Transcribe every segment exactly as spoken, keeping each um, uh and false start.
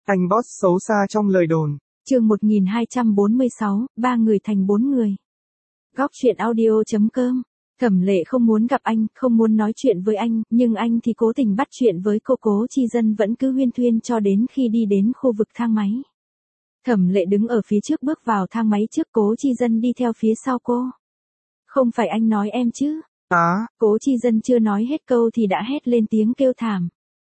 Anh boss xấu xa trong lời đồn. Chương một nghìn hai trăm bốn mươi sáu, ba người thành bốn người. Góc truyện audio chấm com. Thẩm Lệ không muốn gặp anh, không muốn nói chuyện với anh, nhưng anh thì cố tình bắt chuyện với cô. Cố Chi Dân vẫn cứ huyên thuyên cho đến khi đi đến khu vực thang máy. Thẩm Lệ đứng ở phía trước bước vào thang máy trước, Cố Chi Dân đi theo phía sau cô. Không phải anh nói em chứ? Á, Cố Chi Dân chưa nói hết câu thì đã hét lên tiếng kêu thảm.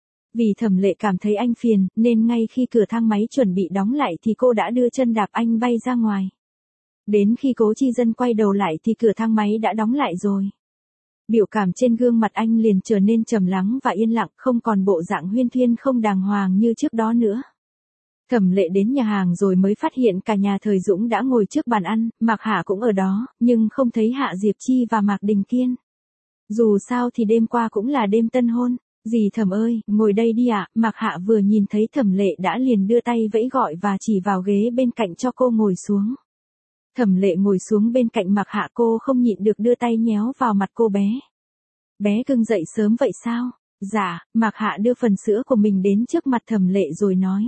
Vì Thẩm Lệ cảm thấy anh phiền, nên ngay khi cửa thang máy chuẩn bị đóng lại thì cô đã đưa chân đạp anh bay ra ngoài. Đến khi Cố Chi Dân quay đầu lại thì cửa thang máy đã đóng lại rồi. Biểu cảm trên gương mặt anh liền trở nên trầm lắng và yên lặng, không còn bộ dạng huyên thuyên không đàng hoàng như trước đó nữa. Thẩm Lệ đến nhà hàng rồi mới phát hiện cả nhà Thời Dũng đã ngồi trước bàn ăn, Mạc Hạ cũng ở đó, nhưng không thấy Hạ Diệp Chi và Mạc Đình Kiên. Dù sao thì đêm qua cũng là đêm tân hôn. Dì Thẩm ơi, ngồi đây đi ạ. Mạc Hạ vừa nhìn thấy Thẩm Lệ đã liền đưa tay vẫy gọi và chỉ vào ghế bên cạnh cho cô ngồi xuống. Thẩm Lệ ngồi xuống bên cạnh Mạc Hạ, cô không nhịn được đưa tay nhéo vào mặt cô bé. Bé cưng dậy sớm vậy sao? Dạ, Mạc Hạ đưa phần sữa của mình đến trước mặt Thẩm Lệ rồi nói.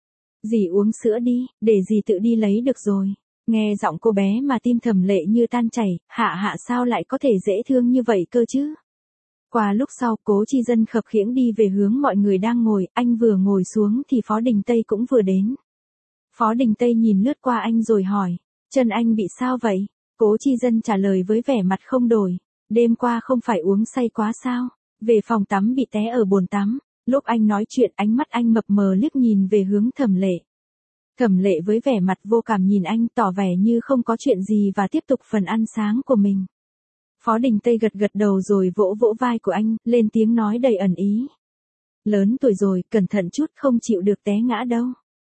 Dì uống sữa đi, để dì tự đi lấy được rồi. Nghe giọng cô bé mà tim Thẩm Lệ như tan chảy, Hạ Hạ sao lại có thể dễ thương như vậy cơ chứ? Qua lúc sau, Cố Chi Dân khập khiễng đi về hướng mọi người đang ngồi, anh vừa ngồi xuống thì Phó Đình Tây cũng vừa đến. Phó Đình Tây nhìn lướt qua anh rồi hỏi, chân anh bị sao vậy? Cố Chi Dân trả lời với vẻ mặt không đổi, đêm qua không phải uống say quá sao? Về phòng tắm bị té ở bồn tắm. Lúc anh nói chuyện, ánh mắt anh mập mờ liếc nhìn về hướng Thẩm Lệ. Thẩm Lệ với vẻ mặt vô cảm nhìn anh, tỏ vẻ như không có chuyện gì và tiếp tục phần ăn sáng của mình. Phó Đình Tây gật gật đầu rồi vỗ vỗ vai của anh, lên tiếng nói đầy ẩn ý. Lớn tuổi rồi, cẩn thận chút, không chịu được té ngã đâu.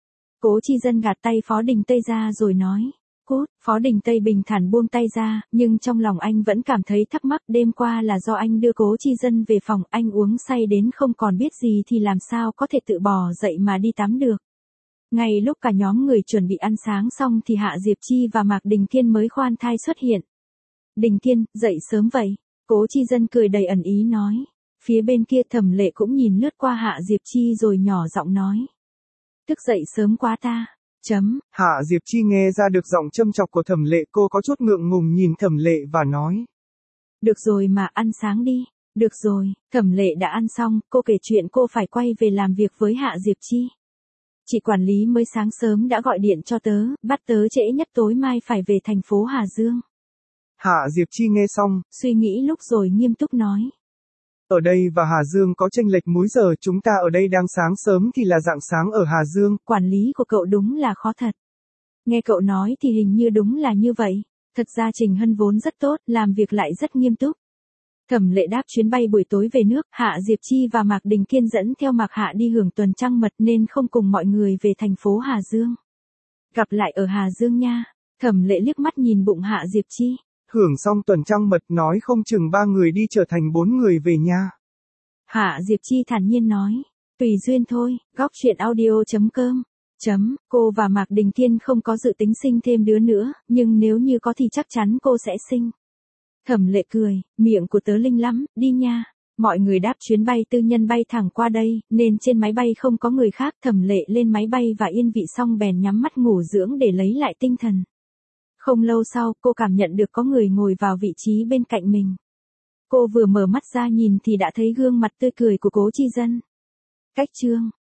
Cố Chi Dân gạt tay Phó Đình Tây ra rồi nói. Cút. Phó Đình Tây bình thản buông tay ra, nhưng trong lòng anh vẫn cảm thấy thắc mắc. Đêm qua là do anh đưa Cố Chi Dân về phòng, anh uống say đến không còn biết gì thì làm sao có thể tự bò dậy mà đi tắm được. Ngay lúc cả nhóm người chuẩn bị ăn sáng xong thì Hạ Diệp Chi và Mạc Đình Kiên mới khoan thai xuất hiện. Đình Kiên, dậy sớm vậy. Cố Chi Dân cười đầy ẩn ý nói. Phía bên kia Thẩm Lệ cũng nhìn lướt qua Hạ Diệp Chi rồi nhỏ giọng nói. Thức dậy sớm quá ta. Chấm. Hạ Diệp Chi nghe ra được giọng châm chọc của Thẩm Lệ, cô có chút ngượng ngùng nhìn Thẩm Lệ và nói. Được rồi mà, ăn sáng đi. Được rồi, Thẩm Lệ đã ăn xong, cô kể chuyện cô phải quay về làm việc với Hạ Diệp Chi. Chị quản lý mới sáng sớm đã gọi điện cho tớ, bắt tớ trễ nhất tối mai phải về thành phố Hà Dương. Hạ Diệp Chi nghe xong, suy nghĩ lúc rồi nghiêm túc nói. Ở đây và Hà Dương có chênh lệch múi giờ, chúng ta ở đây đang sáng sớm thì là rạng sáng ở Hà Dương. Quản lý của cậu đúng là khó thật. Nghe cậu nói thì hình như đúng là như vậy. Thật ra Trình Hân vốn rất tốt, làm việc lại rất nghiêm túc. Thẩm Lệ đáp chuyến bay buổi tối về nước, Hạ Diệp Chi và Mạc Đình Kiên dẫn theo Mạc Hạ đi hưởng tuần trăng mật nên không cùng mọi người về thành phố Hà Dương. Gặp lại ở Hà Dương nha. Thẩm Lệ liếc mắt nhìn bụng Hạ Diệp Chi. Hưởng xong tuần trăng mật nói không chừng ba người đi trở thành bốn người về nha. Hạ Diệp Chi thản nhiên nói. Tùy duyên thôi. Góc truyện audio chấm com. Chấm, cô và Mạc Đình Kiên không có dự tính sinh thêm đứa nữa, nhưng nếu như có thì chắc chắn cô sẽ sinh. Thẩm Lệ cười, miệng của tớ linh lắm, đi nha. Mọi người đáp chuyến bay tư nhân bay thẳng qua đây, nên trên máy bay không có người khác. Thẩm Lệ lên máy bay và yên vị xong bèn nhắm mắt ngủ dưỡng để lấy lại tinh thần. Không lâu sau, cô cảm nhận được có người ngồi vào vị trí bên cạnh mình. Cô vừa mở mắt ra nhìn thì đã thấy gương mặt tươi cười của Cố Chi Dân. Cách chương